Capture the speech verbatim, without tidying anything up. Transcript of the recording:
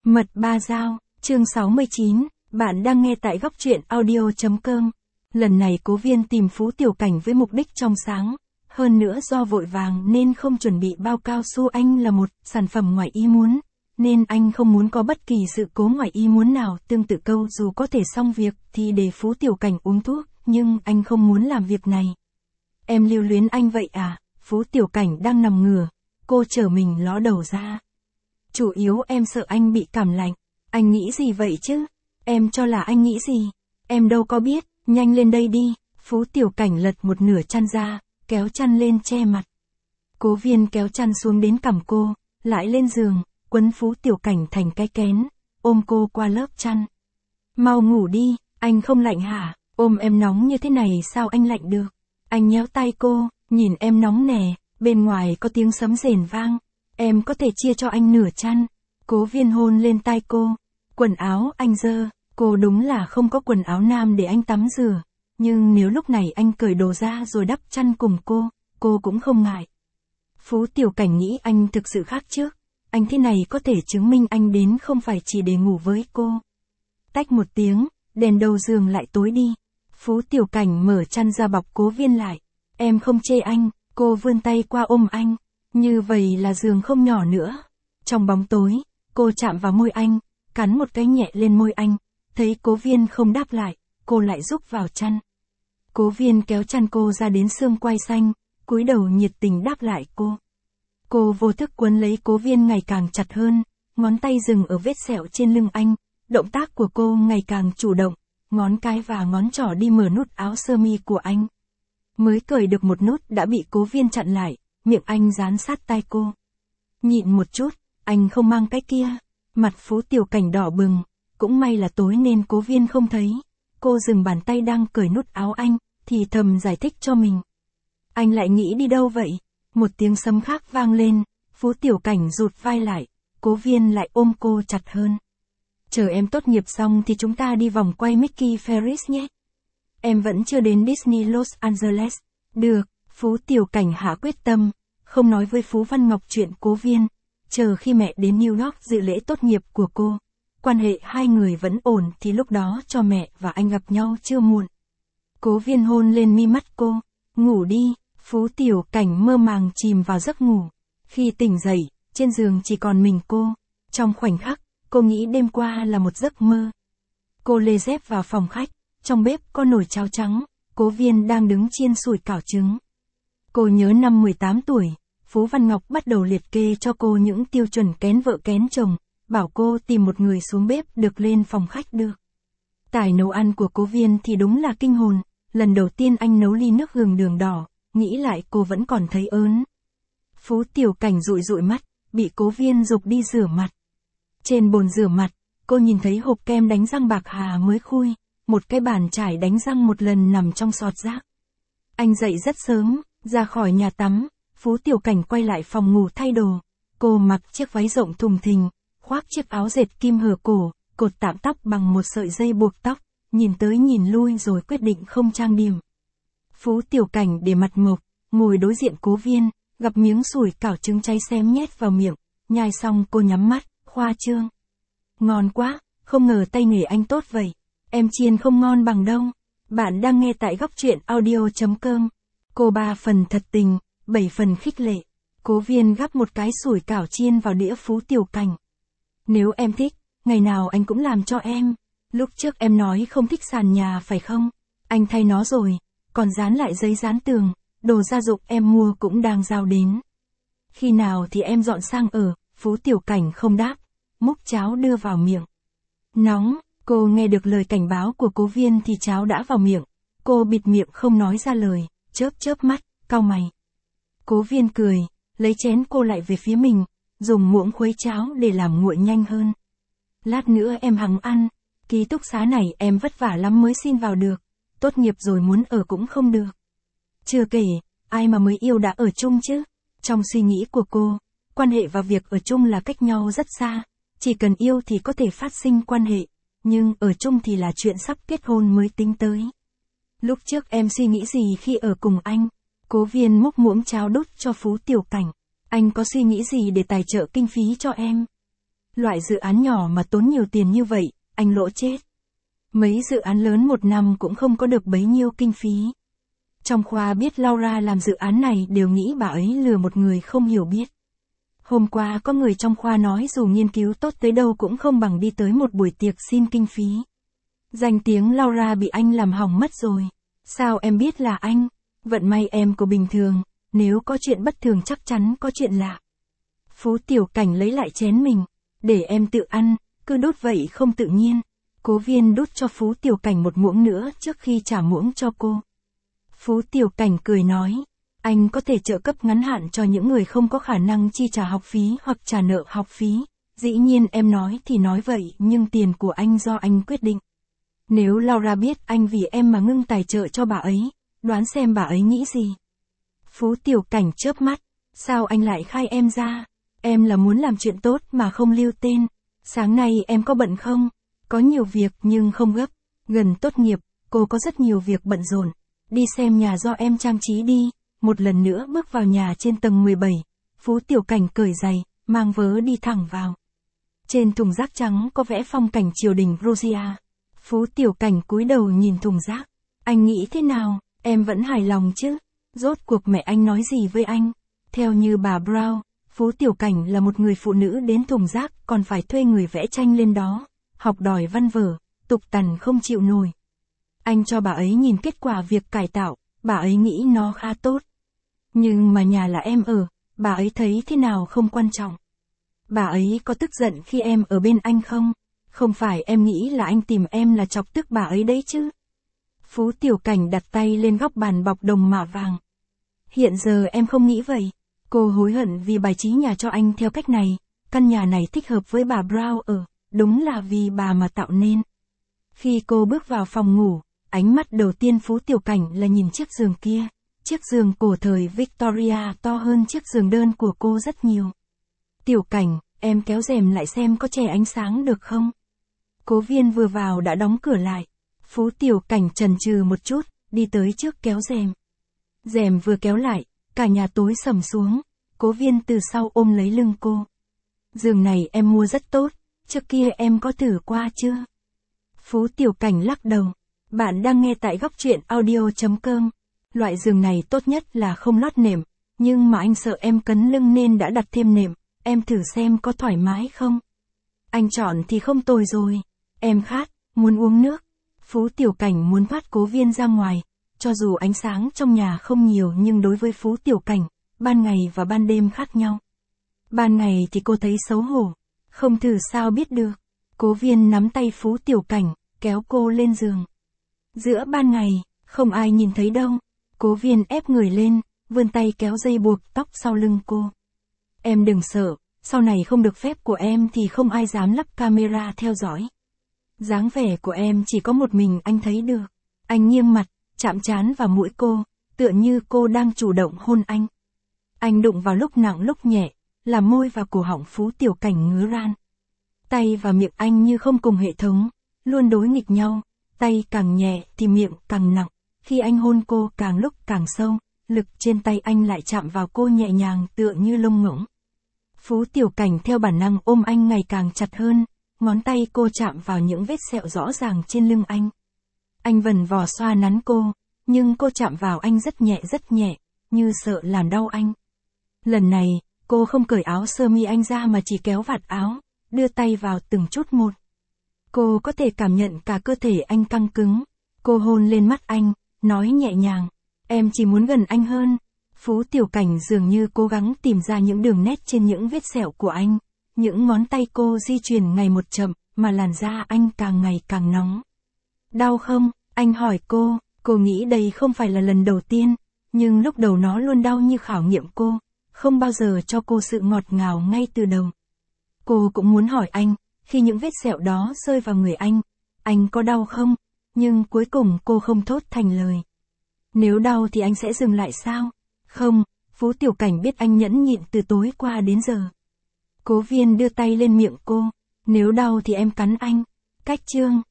Mật ba dao, chương sáu mươi chín, bạn đang nghe tại góc truyện audio chấm com. Lần này Cố Viên tìm Phú Tiểu Cảnh với mục đích trong sáng, hơn nữa do vội vàng nên không chuẩn bị bao cao su. Anh là một sản phẩm ngoài ý muốn, nên anh không muốn có bất kỳ sự cố ngoài ý muốn nào. Tương tự câu dù có thể xong việc thì để Phú Tiểu Cảnh uống thuốc, nhưng anh không muốn làm việc này. Em lưu luyến anh vậy à? Phú Tiểu Cảnh đang nằm ngửa, cô trở mình ló đầu ra. Chủ yếu em sợ anh bị cảm lạnh. Anh nghĩ gì vậy chứ? Em cho là anh nghĩ gì? Em đâu có biết, nhanh lên đây đi. Phú Tiểu Cảnh lật một nửa chăn ra, kéo chăn lên che mặt. Cố Viên kéo chăn xuống đến cằm cô, lại lên giường, quấn Phú Tiểu Cảnh thành cái kén, ôm cô qua lớp chăn. Mau ngủ đi, anh không lạnh hả? Ôm em nóng như thế này sao anh lạnh được? Anh nhéo tay cô, nhìn em nóng nè, bên ngoài có tiếng sấm rền vang. Em có thể chia cho anh nửa chăn. Cố Viên hôn lên tai cô. Quần áo anh dơ, cô đúng là không có quần áo nam để anh tắm rửa. Nhưng nếu lúc này anh cởi đồ ra rồi đắp chăn cùng cô, cô cũng không ngại. Phú Tiểu Cảnh nghĩ anh thực sự khác trước. Anh thế này có thể chứng minh anh đến không phải chỉ để ngủ với cô. Tách một tiếng, đèn đầu giường lại tối đi. Phú Tiểu Cảnh mở chăn ra bọc Cố Viên lại. Em không chê anh, cô vươn tay qua ôm anh. Như vậy là giường không nhỏ nữa. Trong bóng tối, cô chạm vào môi anh, cắn một cái nhẹ lên môi anh. Thấy Cố Viên không đáp lại, cô lại rúc vào chăn. Cố Viên kéo chăn cô ra đến xương quai xanh, cúi đầu nhiệt tình đáp lại cô. Cô vô thức quấn lấy Cố Viên ngày càng chặt hơn, ngón tay dừng ở vết sẹo trên lưng anh. Động tác của cô ngày càng chủ động, ngón cái và ngón trỏ đi mở nút áo sơ mi của anh. Mới cởi được một nút đã bị Cố Viên chặn lại. Miệng anh dán sát tai cô. Nhịn một chút, anh không mang cái kia. Mặt Phú Tiểu Cảnh đỏ bừng, cũng may là tối nên Cố Viên không thấy. Cô dừng bàn tay đang cởi nút áo anh, thì thầm giải thích cho mình. Anh lại nghĩ đi đâu vậy? Một tiếng sấm khác vang lên, Phú Tiểu Cảnh rụt vai lại, Cố Viên lại ôm cô chặt hơn. Chờ em tốt nghiệp xong thì chúng ta đi vòng quay Mickey Ferris nhé. Em vẫn chưa đến Disney Los Angeles. Được, Phú Tiểu Cảnh hạ quyết tâm. Không nói với Phú Văn Ngọc chuyện Cố Viên, chờ khi mẹ đến New York dự lễ tốt nghiệp của cô, quan hệ hai người vẫn ổn thì lúc đó cho mẹ và anh gặp nhau chưa muộn. Cố Viên hôn lên mi mắt cô, ngủ đi. Phú Tiểu Cảnh mơ màng chìm vào giấc ngủ. Khi tỉnh dậy, trên giường chỉ còn mình cô. Trong khoảnh khắc, cô nghĩ đêm qua là một giấc mơ. Cô lê dép vào phòng khách, trong bếp có nồi cháo trắng, Cố Viên đang đứng chiên sủi cảo trứng. Cô nhớ năm mười tám tuổi, Phú Văn Ngọc bắt đầu liệt kê cho cô những tiêu chuẩn kén vợ kén chồng, bảo cô tìm một người xuống bếp được lên phòng khách được. Tài nấu ăn của Cố Viên thì đúng là kinh hồn, lần đầu tiên anh nấu ly nước gừng đường đỏ, nghĩ lại cô vẫn còn thấy ớn. Phú Tiểu Cảnh dụi dụi mắt, bị Cố Viên giục đi rửa mặt. Trên bồn rửa mặt, cô nhìn thấy hộp kem đánh răng bạc hà mới khui, một cái bàn chải đánh răng một lần nằm trong xọt rác. Anh dậy rất sớm, ra khỏi nhà tắm, Phú Tiểu Cảnh quay lại phòng ngủ thay đồ. Cô mặc chiếc váy rộng thùng thình, khoác chiếc áo dệt kim hở cổ, cột tạm tóc bằng một sợi dây buộc tóc, nhìn tới nhìn lui rồi quyết định không trang điểm. Phú Tiểu Cảnh để mặt mộc, ngồi đối diện Cố Viên, gặp miếng sủi cảo trứng cháy xém nhét vào miệng, nhai xong cô nhắm mắt, khoa trương. Ngon quá, không ngờ tay nghề anh tốt vậy, em chiên không ngon bằng đâu. Bạn đang nghe tại góc truyện audio chấm com. Cô ba phần thật tình, bảy phần khích lệ. Cố Viên gắp một cái sủi cảo chiên vào đĩa Phú Tiểu Cảnh. Nếu em thích, ngày nào anh cũng làm cho em. Lúc trước em nói không thích sàn nhà phải không? Anh thay nó rồi, còn dán lại giấy dán tường, đồ gia dụng em mua cũng đang giao đến. Khi nào thì em dọn sang ở? Phú Tiểu Cảnh không đáp, múc cháo đưa vào miệng. Nóng, cô nghe được lời cảnh báo của Cố Viên thì cháo đã vào miệng. Cô bịt miệng không nói ra lời, chớp chớp mắt, cau mày. Cố Viên cười, lấy chén cô lại về phía mình, dùng muỗng khuấy cháo để làm nguội nhanh hơn. Lát nữa em hằng ăn, ký túc xá này em vất vả lắm mới xin vào được, tốt nghiệp rồi muốn ở cũng không được. Chưa kể, ai mà mới yêu đã ở chung chứ. Trong suy nghĩ của cô, quan hệ và việc ở chung là cách nhau rất xa, chỉ cần yêu thì có thể phát sinh quan hệ, nhưng ở chung thì là chuyện sắp kết hôn mới tính tới. Lúc trước em suy nghĩ gì khi ở cùng anh? Cố Viên múc muỗng cháo đút cho Phú Tiểu Cảnh. Anh có suy nghĩ gì để tài trợ kinh phí cho em? Loại dự án nhỏ mà tốn nhiều tiền như vậy, anh lỗ chết. Mấy dự án lớn một năm cũng không có được bấy nhiêu kinh phí. Trong khoa biết Laura làm dự án này đều nghĩ bà ấy lừa một người không hiểu biết. Hôm qua có người trong khoa nói dù nghiên cứu tốt tới đâu cũng không bằng đi tới một buổi tiệc xin kinh phí. Danh tiếng Laura bị anh làm hỏng mất rồi. Sao em biết là anh? Vận may em của bình thường, nếu có chuyện bất thường chắc chắn có chuyện lạ. Phú Tiểu Cảnh lấy lại chén mình. Để em tự ăn, cứ đút vậy không tự nhiên. Cố Viên đút cho Phú Tiểu Cảnh một muỗng nữa trước khi trả muỗng cho cô. Phú Tiểu Cảnh cười nói, anh có thể trợ cấp ngắn hạn cho những người không có khả năng chi trả học phí hoặc trả nợ học phí. Dĩ nhiên em nói thì nói vậy nhưng tiền của anh do anh quyết định. Nếu Laura biết anh vì em mà ngưng tài trợ cho bà ấy, đoán xem bà ấy nghĩ gì. Phú Tiểu Cảnh chớp mắt, sao anh lại khai em ra? Em là muốn làm chuyện tốt mà không lưu tên. Sáng nay em có bận không? Có nhiều việc nhưng không gấp. Gần tốt nghiệp, cô có rất nhiều việc bận rộn. Đi xem nhà do em trang trí đi. Một lần nữa bước vào nhà trên tầng mười bảy. Phú Tiểu Cảnh cởi giày, mang vớ đi thẳng vào. Trên thùng rác trắng có vẽ phong cảnh triều đình Georgia. Phú Tiểu Cảnh cúi đầu nhìn thùng rác. Anh nghĩ thế nào? Em vẫn hài lòng chứ? Rốt cuộc mẹ anh nói gì với anh? Theo như bà Brown, Phú Tiểu Cảnh là một người phụ nữ đến thùng rác còn phải thuê người vẽ tranh lên đó. Học đòi văn vở, tục tằn không chịu nổi. Anh cho bà ấy nhìn kết quả việc cải tạo, bà ấy nghĩ nó khá tốt. Nhưng mà nhà là em ở, bà ấy thấy thế nào không quan trọng. Bà ấy có tức giận khi em ở bên anh không? Không phải em nghĩ là anh tìm em là chọc tức bà ấy đấy chứ? Phú Tiểu Cảnh đặt tay lên góc bàn bọc đồng mạ vàng. Hiện giờ em không nghĩ vậy. Cô hối hận vì bài trí nhà cho anh theo cách này. Căn nhà này thích hợp với bà Brown ở, đúng là vì bà mà tạo nên. Khi cô bước vào phòng ngủ, ánh mắt đầu tiên Phú Tiểu Cảnh là nhìn chiếc giường kia. Chiếc giường cổ thời Victoria to hơn chiếc giường đơn của cô rất nhiều. Tiểu Cảnh, em kéo rèm lại xem có che ánh sáng được không? Cố Viên vừa vào đã đóng cửa lại. Phú Tiểu Cảnh chần chừ một chút, đi tới trước kéo rèm. Rèm vừa kéo lại, cả nhà tối sầm xuống. Cố Viên từ sau ôm lấy lưng cô. Giường này em mua rất tốt, trước kia em có thử qua chưa? Phú Tiểu Cảnh lắc đầu. Bạn đang nghe tại góc truyện audio chấm com. Loại giường này tốt nhất là không lót nệm, nhưng mà anh sợ em cấn lưng nên đã đặt thêm nệm, em thử xem có thoải mái không? Anh chọn thì không tồi rồi. Em khát, muốn uống nước. Phú Tiểu Cảnh muốn thoát Cố Viên ra ngoài. Cho dù ánh sáng trong nhà không nhiều nhưng đối với Phú Tiểu Cảnh, ban ngày và ban đêm khác nhau. Ban ngày thì cô thấy xấu hổ. Không thử sao biết được. Cố Viên nắm tay Phú Tiểu Cảnh, kéo cô lên giường. Giữa ban ngày, không ai nhìn thấy đâu. Cố Viên ép người lên, vươn tay kéo dây buộc tóc sau lưng cô. Em đừng sợ, sau này không được phép của em thì không ai dám lắp camera theo dõi. Dáng vẻ của em chỉ có một mình anh thấy được. Anh nghiêng mặt, chạm trán vào mũi cô, tựa như cô đang chủ động hôn anh. Anh đụng vào lúc nặng lúc nhẹ, làm môi và cổ họng Phú Tiểu Cảnh ngứa ran. Tay và miệng anh như không cùng hệ thống, luôn đối nghịch nhau, tay càng nhẹ thì miệng càng nặng, khi anh hôn cô càng lúc càng sâu, lực trên tay anh lại chạm vào cô nhẹ nhàng tựa như lông ngỗng. Phú Tiểu Cảnh theo bản năng ôm anh ngày càng chặt hơn, ngón tay cô chạm vào những vết sẹo rõ ràng trên lưng anh. Anh vần vò xoa nắn cô, nhưng cô chạm vào anh rất nhẹ rất nhẹ, như sợ làm đau anh. Lần này, cô không cởi áo sơ mi anh ra mà chỉ kéo vạt áo, đưa tay vào từng chút một. Cô có thể cảm nhận cả cơ thể anh căng cứng. Cô hôn lên mắt anh, nói nhẹ nhàng, em chỉ muốn gần anh hơn. Phú Tiểu Cảnh dường như cố gắng tìm ra những đường nét trên những vết sẹo của anh. Những ngón tay cô di chuyển ngày một chậm, mà làn da anh càng ngày càng nóng. Đau không? Anh hỏi cô, cô nghĩ đây không phải là lần đầu tiên, nhưng lúc đầu nó luôn đau như khảo nghiệm cô, không bao giờ cho cô sự ngọt ngào ngay từ đầu. Cô cũng muốn hỏi anh, khi những vết sẹo đó rơi vào người anh, anh có đau không? Nhưng cuối cùng cô không thốt thành lời. Nếu đau thì anh sẽ dừng lại sao? Không, Phú Tiểu Cảnh biết anh nhẫn nhịn từ tối qua đến giờ. Cố Viên đưa tay lên miệng cô, nếu đau thì em cắn anh. Cách chương.